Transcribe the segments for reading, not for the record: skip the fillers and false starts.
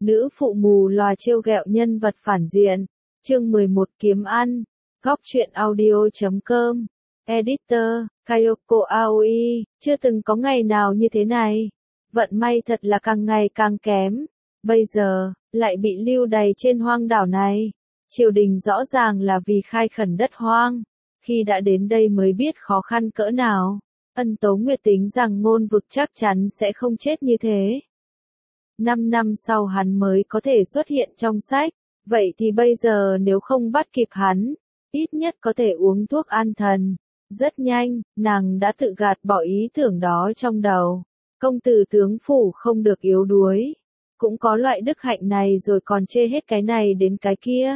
Nữ phụ mù lòa trêu ghẹo nhân vật phản diện. Chương 11 kiếm ăn. Góc truyện audio.com. Editor, Kayoko Aoi. Chưa từng có ngày nào như thế này. Vận may thật là càng ngày càng kém. Bây giờ, lại bị lưu đày trên hoang đảo này. Triều đình rõ ràng là vì khai khẩn đất hoang. Khi đã đến đây mới biết khó khăn cỡ nào. Ân Tố Nguyệt tính rằng Ngôn Vực chắc chắn sẽ không chết như thế. 5 năm sau hắn mới có thể xuất hiện trong sách. Vậy thì bây giờ nếu không bắt kịp hắn, ít nhất có thể uống thuốc an thần. Rất nhanh, nàng đã tự gạt bỏ ý tưởng đó trong đầu. Công tử tướng phủ không được yếu đuối. Cũng có loại đức hạnh này rồi còn chê hết cái này đến cái kia.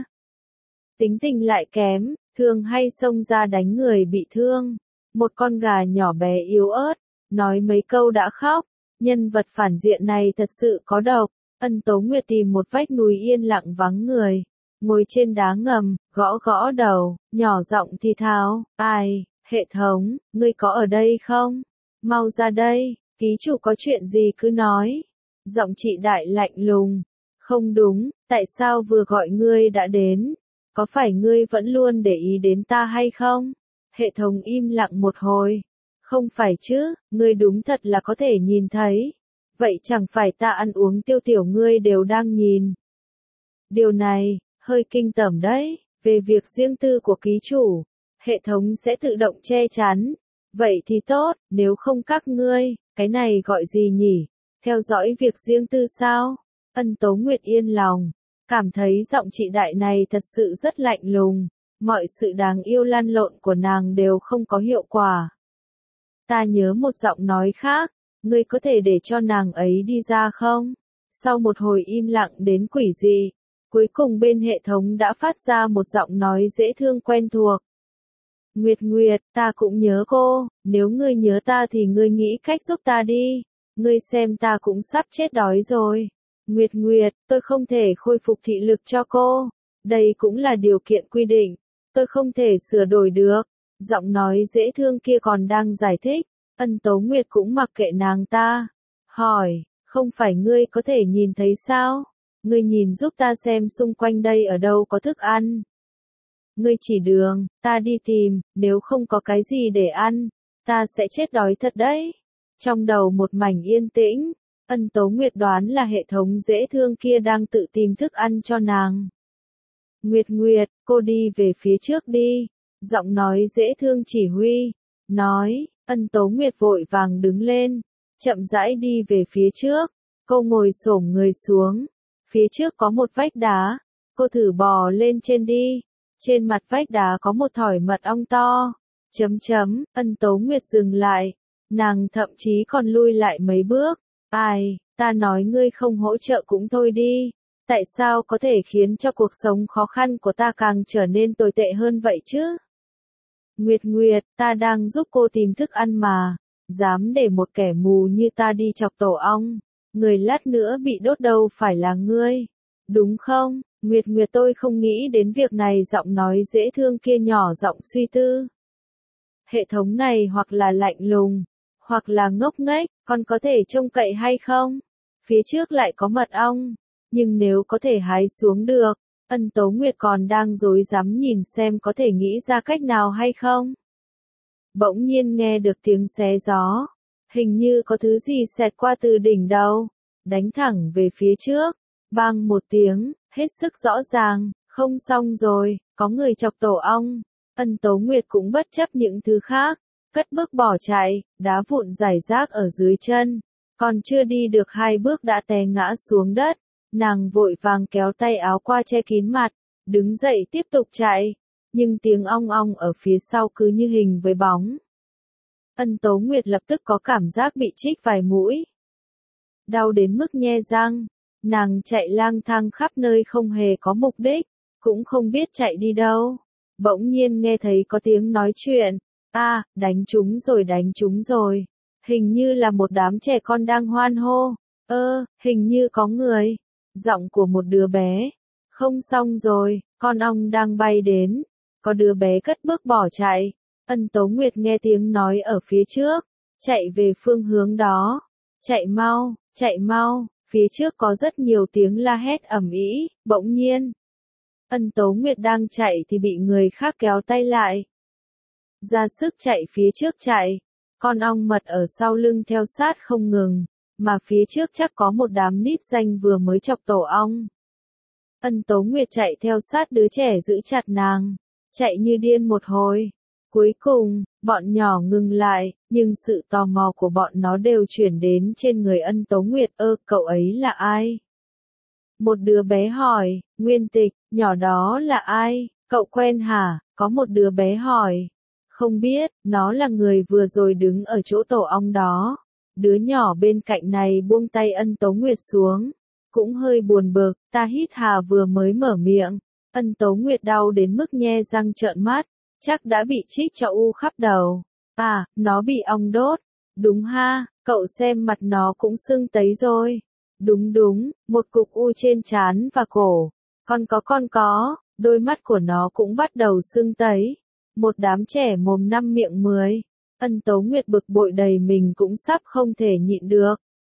Tính tình lại kém, thường hay xông ra đánh người bị thương. Một con gà nhỏ bé yếu ớt, nói mấy câu đã khóc. Nhân vật phản diện này thật sự có độc. Ân Tố Nguyệt tìm một vách núi yên lặng vắng người. Ngồi trên đá ngầm, gõ gõ đầu, nhỏ giọng thì thào, ai, hệ thống, ngươi có ở đây không? Mau ra đây, ký chủ có chuyện gì cứ nói. Giọng chị Đại lạnh lùng. Không đúng, tại sao vừa gọi ngươi đã đến? Có phải ngươi vẫn luôn để ý đến ta hay không? Hệ thống im lặng một hồi. Không phải chứ, ngươi đúng thật là có thể nhìn thấy. Vậy chẳng phải ta ăn uống tiêu tiểu ngươi đều đang nhìn. Điều này, hơi kinh tởm đấy, về việc riêng tư của ký chủ, hệ thống sẽ tự động che chắn. Vậy thì tốt, nếu không các ngươi, cái này gọi gì nhỉ? Theo dõi việc riêng tư sao? Ân Tố Nguyệt yên lòng, cảm thấy giọng chị Đại này thật sự rất lạnh lùng, mọi sự đáng yêu lăn lộn của nàng đều không có hiệu quả. Ta nhớ một giọng nói khác, ngươi có thể để cho nàng ấy đi ra không? Sau một hồi im lặng đến quỷ dị, cuối cùng bên hệ thống đã phát ra một giọng nói dễ thương quen thuộc. Nguyệt Nguyệt, ta cũng nhớ cô, nếu ngươi nhớ ta thì ngươi nghĩ cách giúp ta đi, ngươi xem ta cũng sắp chết đói rồi. Nguyệt Nguyệt, tôi không thể khôi phục thị lực cho cô, đây cũng là điều kiện quy định, tôi không thể sửa đổi được. Giọng nói dễ thương kia còn đang giải thích, Ân Tố Nguyệt cũng mặc kệ nàng ta. Hỏi, không phải ngươi có thể nhìn thấy sao? Ngươi nhìn giúp ta xem xung quanh đây ở đâu có thức ăn. Ngươi chỉ đường, ta đi tìm, nếu không có cái gì để ăn, ta sẽ chết đói thật đấy. Trong đầu một mảnh yên tĩnh, Ân Tố Nguyệt đoán là hệ thống dễ thương kia đang tự tìm thức ăn cho nàng. Nguyệt Nguyệt, cô đi về phía trước đi. Giọng nói dễ thương chỉ huy, nói, Ân Tố Nguyệt vội vàng đứng lên, chậm rãi đi về phía trước, cô ngồi xổm người xuống, phía trước có một vách đá, cô thử bò lên trên đi, trên mặt vách đá có một thỏi mật ong to, Ân Tố Nguyệt dừng lại, nàng thậm chí còn lui lại mấy bước, ai, ta nói ngươi không hỗ trợ cũng thôi đi. Tại sao có thể khiến cho cuộc sống khó khăn của ta càng trở nên tồi tệ hơn vậy chứ? Nguyệt Nguyệt, ta đang giúp cô tìm thức ăn mà. Dám để một kẻ mù như ta đi chọc tổ ong. Người lát nữa bị đốt đâu phải là ngươi. Đúng không? Nguyệt Nguyệt, tôi không nghĩ đến việc này. Giọng nói dễ thương kia nhỏ giọng suy tư. Hệ thống này hoặc là lạnh lùng, hoặc là ngốc nghếch, con có thể trông cậy hay không? Phía trước lại có mật ong. Nhưng nếu có thể hái xuống được, Ân Tố Nguyệt còn đang rối rắm nhìn xem có thể nghĩ ra cách nào hay không. Bỗng nhiên nghe được tiếng xé gió, hình như có thứ gì xẹt qua từ đỉnh đầu, đánh thẳng về phía trước, bang một tiếng, hết sức rõ ràng, không xong rồi, có người chọc tổ ong. Ân Tố Nguyệt cũng bất chấp những thứ khác, cất bước bỏ chạy, đá vụn rải rác ở dưới chân, còn chưa đi được 2 bước đã té ngã xuống đất. Nàng vội vàng kéo tay áo qua che kín mặt, đứng dậy tiếp tục chạy, nhưng tiếng ong ong ở phía sau cứ như hình với bóng. Ân Tố Nguyệt lập tức có cảm giác bị chích vài mũi. Đau đến mức nhe răng, nàng chạy lang thang khắp nơi không hề có mục đích, cũng không biết chạy đi đâu. Bỗng nhiên nghe thấy có tiếng nói chuyện, đánh chúng rồi, hình như là một đám trẻ con đang hoan hô, hình như có người. Giọng của một đứa bé. Không xong rồi, con ong đang bay đến. Có đứa bé cất bước bỏ chạy. Ân Tố Nguyệt nghe tiếng nói ở phía trước. Chạy về phương hướng đó. Chạy mau, Phía trước có rất nhiều tiếng la hét ầm ĩ, bỗng nhiên. Ân Tố Nguyệt đang chạy thì bị người khác kéo tay lại. Ra sức chạy phía trước chạy. Con ong mật ở sau lưng theo sát không ngừng, mà phía trước chắc có một đám nít danh vừa mới chọc tổ ong. Ân Tố Nguyệt chạy theo sát đứa trẻ giữ chặt nàng, chạy như điên một hồi. Cuối cùng, bọn nhỏ ngừng lại, nhưng sự tò mò của bọn nó đều chuyển đến trên người Ân Tố Nguyệt. Cậu ấy là ai? Một đứa bé hỏi. Nguyên Tịch, nhỏ đó là ai? Cậu quen hả? Có một đứa bé hỏi. Không biết, nó là người vừa rồi đứng ở chỗ tổ ong đó. Đứa nhỏ bên cạnh này buông tay Ân Tố Nguyệt xuống. Cũng hơi buồn bực, ta hít hà vừa mới mở miệng. Ân Tố Nguyệt đau đến mức nhe răng trợn mắt. Chắc đã bị chích cho u khắp đầu. À, nó bị ong đốt. Đúng ha, cậu xem mặt nó cũng sưng tấy rồi. Đúng đúng, một cục u trên trán và cổ. Con có, đôi mắt của nó cũng bắt đầu sưng tấy. Một đám trẻ mồm năm miệng mười. Ân Tố Nguyệt bực bội đầy mình cũng sắp không thể nhịn được.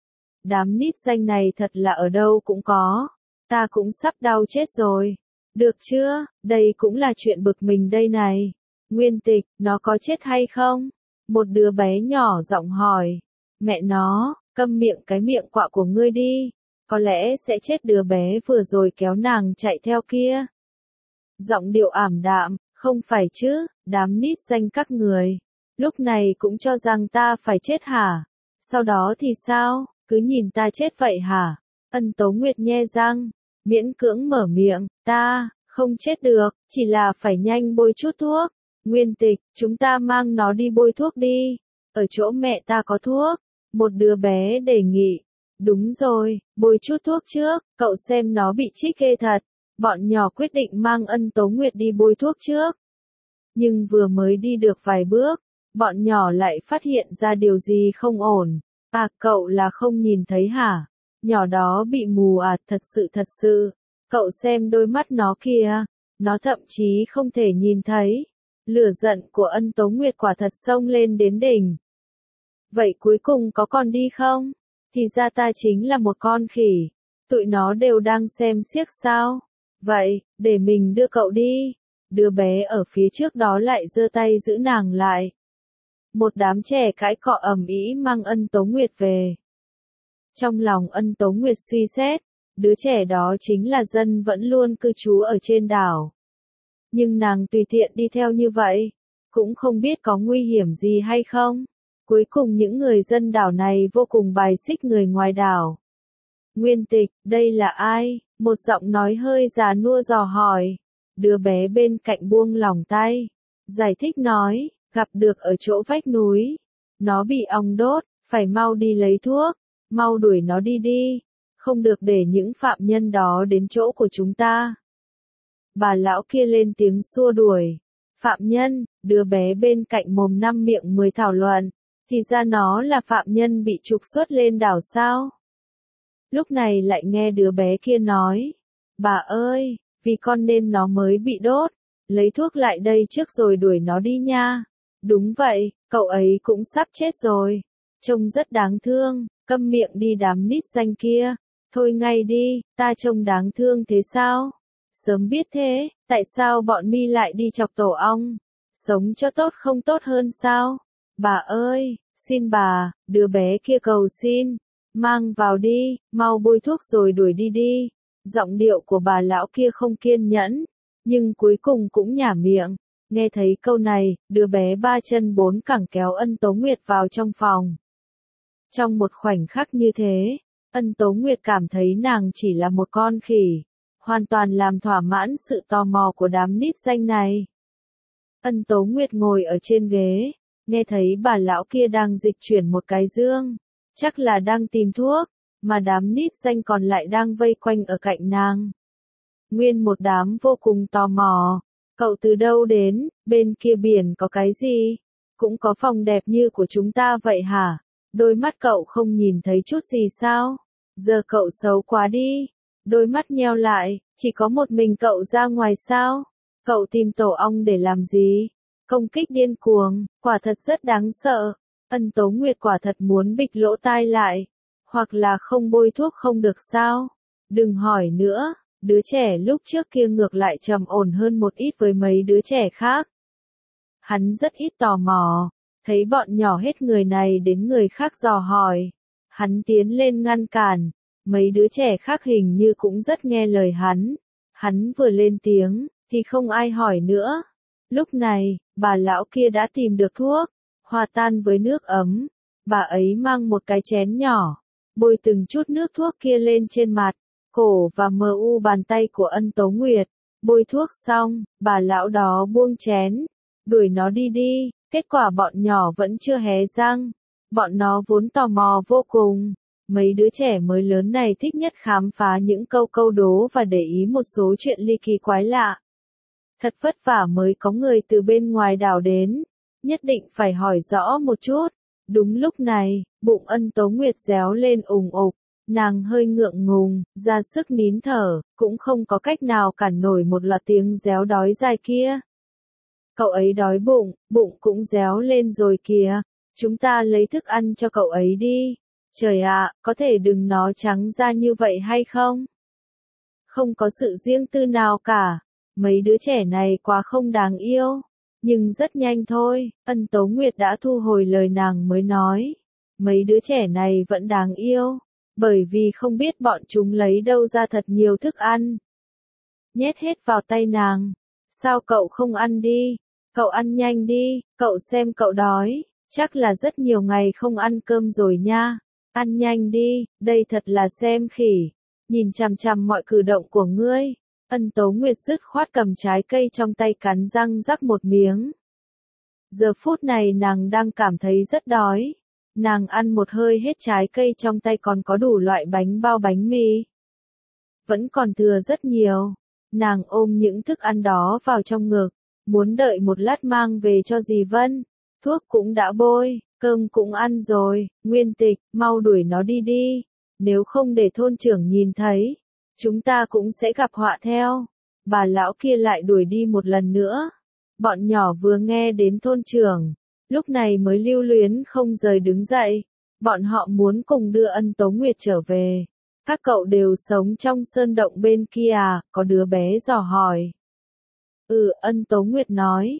Đám nít danh này thật là ở đâu cũng có. Ta cũng sắp đau chết rồi. Được chưa, đây cũng là chuyện bực mình đây này. Nguyên Tịch, nó có chết hay không? Một đứa bé nhỏ giọng hỏi. Mẹ nó, câm miệng cái miệng quạ của ngươi đi. Có lẽ sẽ chết đứa bé vừa rồi kéo nàng chạy theo kia. Giọng điệu ảm đạm, không phải chứ, đám nít danh các người. Lúc này cũng cho rằng ta phải chết hả? Sau đó thì sao, cứ nhìn ta chết vậy hả? Ân Tố Nguyệt nhe răng, miễn cưỡng mở miệng, ta, không chết được, chỉ là phải nhanh bôi chút thuốc. Nguyên Tịch, chúng ta mang nó đi bôi thuốc đi. Ở chỗ mẹ ta có thuốc. Một đứa bé đề nghị. Đúng rồi, bôi chút thuốc trước, cậu xem nó bị chích ghê thật. Bọn nhỏ quyết định mang Ân Tố Nguyệt đi bôi thuốc trước. Nhưng vừa mới đi được vài bước, bọn nhỏ lại phát hiện ra điều gì không ổn. À, cậu là không nhìn thấy hả? Nhỏ đó bị mù à, thật sự. Cậu xem đôi mắt nó kìa, nó thậm chí không thể nhìn thấy. Lửa giận của Ân Tố Nguyệt quả thật xông lên đến đỉnh. Vậy cuối cùng có còn đi không? Thì ra ta chính là một con khỉ. Tụi nó đều đang xem xiếc sao? Vậy, để mình đưa cậu đi. Đứa bé ở phía trước đó lại giơ tay giữ nàng lại. Một đám trẻ cãi cọ ầm ĩ mang Ân Tố Nguyệt về. Trong lòng Ân Tố Nguyệt suy xét, đứa trẻ đó chính là dân vẫn luôn cư trú ở trên đảo. Nhưng nàng tùy tiện đi theo như vậy, cũng không biết có nguy hiểm gì hay không. Cuối cùng những người dân đảo này vô cùng bài xích người ngoài đảo. Nguyên Tịch, đây là ai? Một giọng nói hơi già nua dò hỏi. Đứa bé bên cạnh buông lỏng tay. Giải thích nói, gặp được ở chỗ vách núi. Nó bị ong đốt, phải mau đi lấy thuốc. Mau đuổi nó đi đi. Không được để những phạm nhân đó đến chỗ của chúng ta. Bà lão kia lên tiếng xua đuổi. Phạm nhân, đứa bé bên cạnh mồm năm miệng mười thảo luận. Thì ra nó là phạm nhân bị trục xuất lên đảo sao? Lúc này lại nghe đứa bé kia nói. Bà ơi, vì con nên nó mới bị đốt. Lấy thuốc lại đây trước rồi đuổi nó đi nha. Đúng vậy, cậu ấy cũng sắp chết rồi. Trông rất đáng thương, câm miệng đi đám nít danh kia. Thôi ngay đi, ta trông đáng thương thế sao? Sớm biết thế, tại sao bọn mi lại đi chọc tổ ong? Sống cho tốt không tốt hơn sao? Bà ơi, xin bà, đứa bé kia cầu xin. Mang vào đi, mau bôi thuốc rồi đuổi đi đi. Giọng điệu của bà lão kia không kiên nhẫn, nhưng cuối cùng cũng nhả miệng. Nghe thấy câu này, đứa bé ba chân bốn cẳng kéo Ân Tố Nguyệt vào trong phòng. Trong một khoảnh khắc như thế, Ân Tố Nguyệt cảm thấy nàng chỉ là một con khỉ, hoàn toàn làm thỏa mãn sự tò mò của đám nít danh này. Ân Tố Nguyệt ngồi ở trên ghế, nghe thấy bà lão kia đang dịch chuyển một cái dương, chắc là đang tìm thuốc, mà đám nít danh còn lại đang vây quanh ở cạnh nàng. Nguyên một đám vô cùng tò mò. Cậu từ đâu đến, bên kia biển có cái gì? Cũng có phòng đẹp như của chúng ta vậy hả? Đôi mắt cậu không nhìn thấy chút gì sao? Giờ cậu xấu quá đi. Đôi mắt nheo lại, chỉ có một mình cậu ra ngoài sao? Cậu tìm tổ ong để làm gì? Công kích điên cuồng, quả thật rất đáng sợ. Ân Tố Nguyệt quả thật muốn bịt lỗ tai lại. Hoặc là không bôi thuốc không được sao? Đừng hỏi nữa, đứa trẻ lúc trước kia ngược lại trầm ổn hơn một ít với mấy đứa trẻ khác. Hắn rất ít tò mò, thấy bọn nhỏ hết người này đến người khác dò hỏi. Hắn tiến lên ngăn cản, mấy đứa trẻ khác hình như cũng rất nghe lời hắn. Hắn vừa lên tiếng, thì không ai hỏi nữa. Lúc này, bà lão kia đã tìm được thuốc, hòa tan với nước ấm. Bà ấy mang một cái chén nhỏ, bôi từng chút nước thuốc kia lên trên mặt, cổ và bàn tay của Ân Tố Nguyệt. Bôi thuốc xong, bà lão đó buông chén, đuổi nó đi đi. Kết quả bọn nhỏ vẫn chưa hé răng. Bọn nó vốn tò mò vô cùng. Mấy đứa trẻ mới lớn này thích nhất khám phá những câu đố và để ý một số chuyện ly kỳ quái lạ. Thật vất vả mới có người từ bên ngoài đảo đến, nhất định phải hỏi rõ một chút. Đúng lúc này, bụng Ân Tố Nguyệt réo lên ùng ục, nàng hơi ngượng ngùng, ra sức nín thở, cũng không có cách nào cản nổi một loạt tiếng réo đói dài kia. Cậu ấy đói bụng, bụng cũng réo lên rồi kìa, chúng ta lấy thức ăn cho cậu ấy đi. Trời ạ, có thể đừng nó trắng ra như vậy hay không? Không có sự riêng tư nào cả, mấy đứa trẻ này quá không đáng yêu. Nhưng rất nhanh thôi, Ân Tố Nguyệt đã thu hồi lời nàng mới nói. Mấy đứa trẻ này vẫn đáng yêu, bởi vì không biết bọn chúng lấy đâu ra thật nhiều thức ăn. Nhét hết vào tay nàng. Sao cậu không ăn đi? Cậu ăn nhanh đi, cậu xem cậu đói, chắc là rất nhiều ngày không ăn cơm rồi nha. Ăn nhanh đi, đây thật là xem khỉ. Nhìn chằm chằm mọi cử động của ngươi. Ân Tố Nguyệt dứt khoát cầm trái cây trong tay cắn răng rắc một miếng. Giờ phút này nàng đang cảm thấy rất đói. Nàng ăn một hơi hết trái cây trong tay còn có đủ loại bánh bao bánh mì. Vẫn còn thừa rất nhiều. Nàng ôm những thức ăn đó vào trong ngực, muốn đợi một lát mang về cho dì Vân. Thuốc cũng đã bôi, cơm cũng ăn rồi, Nguyên Tịch, mau đuổi nó đi đi. Nếu không để thôn trưởng nhìn thấy, chúng ta cũng sẽ gặp họa theo. Bà lão kia lại đuổi đi một lần nữa. Bọn nhỏ vừa nghe đến thôn trưởng, lúc này mới lưu luyến không rời đứng dậy. Bọn họ muốn cùng đưa Ân Tố Nguyệt trở về. Các cậu đều sống trong sơn động bên kia à? Có đứa bé dò hỏi. Ân Tố Nguyệt nói.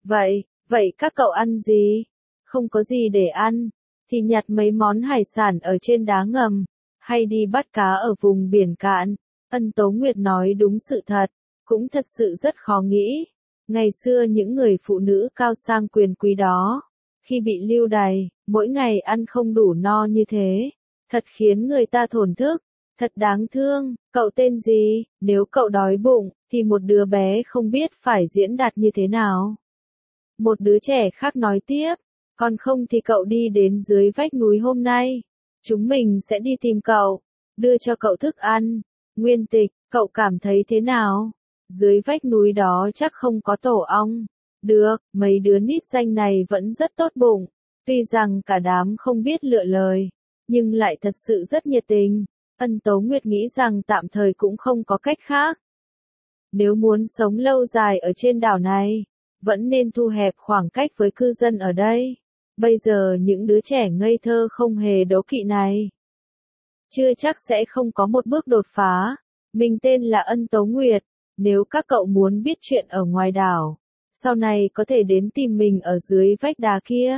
Vậy các cậu ăn gì? Không có gì để ăn, thì nhặt mấy món hải sản ở trên đá ngầm, hay đi bắt cá ở vùng biển cạn. Ân Tố Nguyệt nói đúng sự thật, cũng thật sự rất khó nghĩ. Ngày xưa những người phụ nữ cao sang quyền quý đó, khi bị lưu đày, mỗi ngày ăn không đủ no như thế, thật khiến người ta thổn thức, thật đáng thương. Cậu tên gì? Nếu cậu đói bụng, thì một đứa bé không biết phải diễn đạt như thế nào. Một đứa trẻ khác nói tiếp, còn không thì cậu đi đến dưới vách núi hôm nay. Chúng mình sẽ đi tìm cậu, đưa cho cậu thức ăn. Nguyên Tịch, cậu cảm thấy thế nào? Dưới vách núi đó chắc không có tổ ong. Được, mấy đứa nít danh này vẫn rất tốt bụng. Tuy rằng cả đám không biết lựa lời, nhưng lại thật sự rất nhiệt tình. Ân Tố Nguyệt nghĩ rằng tạm thời cũng không có cách khác. Nếu muốn sống lâu dài ở trên đảo này, vẫn nên thu hẹp khoảng cách với cư dân ở đây. Bây giờ những đứa trẻ ngây thơ không hề đố kỵ này, chưa chắc sẽ không có một bước đột phá. Mình tên là Ân Tố Nguyệt, nếu các cậu muốn biết chuyện ở ngoài đảo, sau này có thể đến tìm mình ở dưới vách đá kia.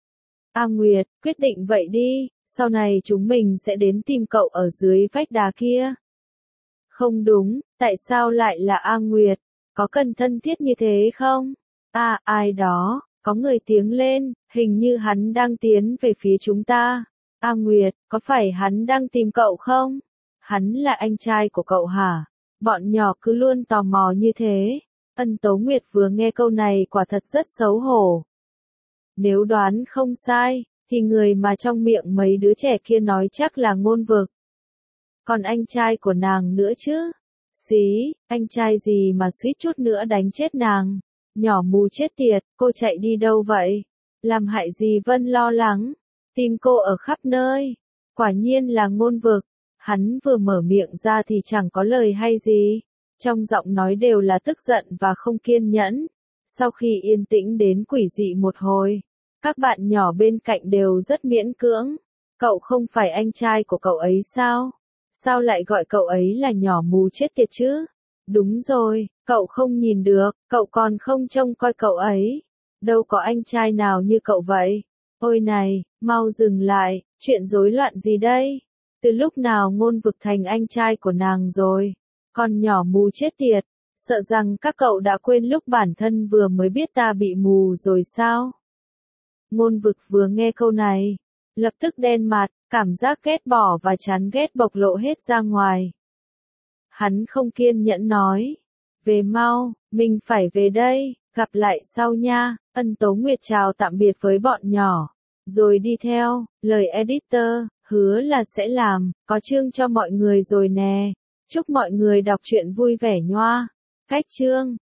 A Nguyệt, quyết định vậy đi, sau này chúng mình sẽ đến tìm cậu ở dưới vách đá kia. Không đúng, tại sao lại là A Nguyệt? Có cần thân thiết như thế không? Ai đó, có người tiếng lên, hình như hắn đang tiến về phía chúng ta. A Nguyệt, có phải hắn đang tìm cậu không? Hắn là anh trai của cậu hả? Bọn nhỏ cứ luôn tò mò như thế. Ân Tố Nguyệt vừa nghe câu này quả thật rất xấu hổ. Nếu đoán không sai, thì người mà trong miệng mấy đứa trẻ kia nói chắc là Ngôn Vực. Còn anh trai của nàng nữa chứ? Xí, anh trai gì mà suýt chút nữa đánh chết nàng. Nhỏ mù chết tiệt, cô chạy đi đâu vậy? Làm hại gì Vân lo lắng, tìm cô ở khắp nơi. Quả nhiên là Ngôn Vực. Hắn vừa mở miệng ra thì chẳng có lời hay gì. Trong giọng nói đều là tức giận và không kiên nhẫn. Sau khi yên tĩnh đến quỷ dị một hồi, các bạn nhỏ bên cạnh đều rất miễn cưỡng. Cậu không phải anh trai của cậu ấy sao? Sao lại gọi cậu ấy là nhỏ mù chết tiệt chứ? Đúng rồi, cậu không nhìn được, cậu còn không trông coi cậu ấy. Đâu có anh trai nào như cậu vậy. Ôi này, mau dừng lại, chuyện rối loạn gì đây? Từ lúc nào Ngôn Vực thành anh trai của nàng rồi? Con nhỏ mù chết tiệt, sợ rằng các cậu đã quên lúc bản thân vừa mới biết ta bị mù rồi sao? Ngôn Vực vừa nghe câu này, lập tức đen mặt, cảm giác ghét bỏ và chán ghét bộc lộ hết ra ngoài. Hắn không kiên nhẫn nói, về mau, mình phải về đây, gặp lại sau nha. Ân Tố Nguyệt chào tạm biệt với bọn nhỏ, rồi đi theo, lời editor, hứa là sẽ làm, có chương cho mọi người rồi nè. Chúc mọi người đọc truyện vui vẻ nhoa. Cách chương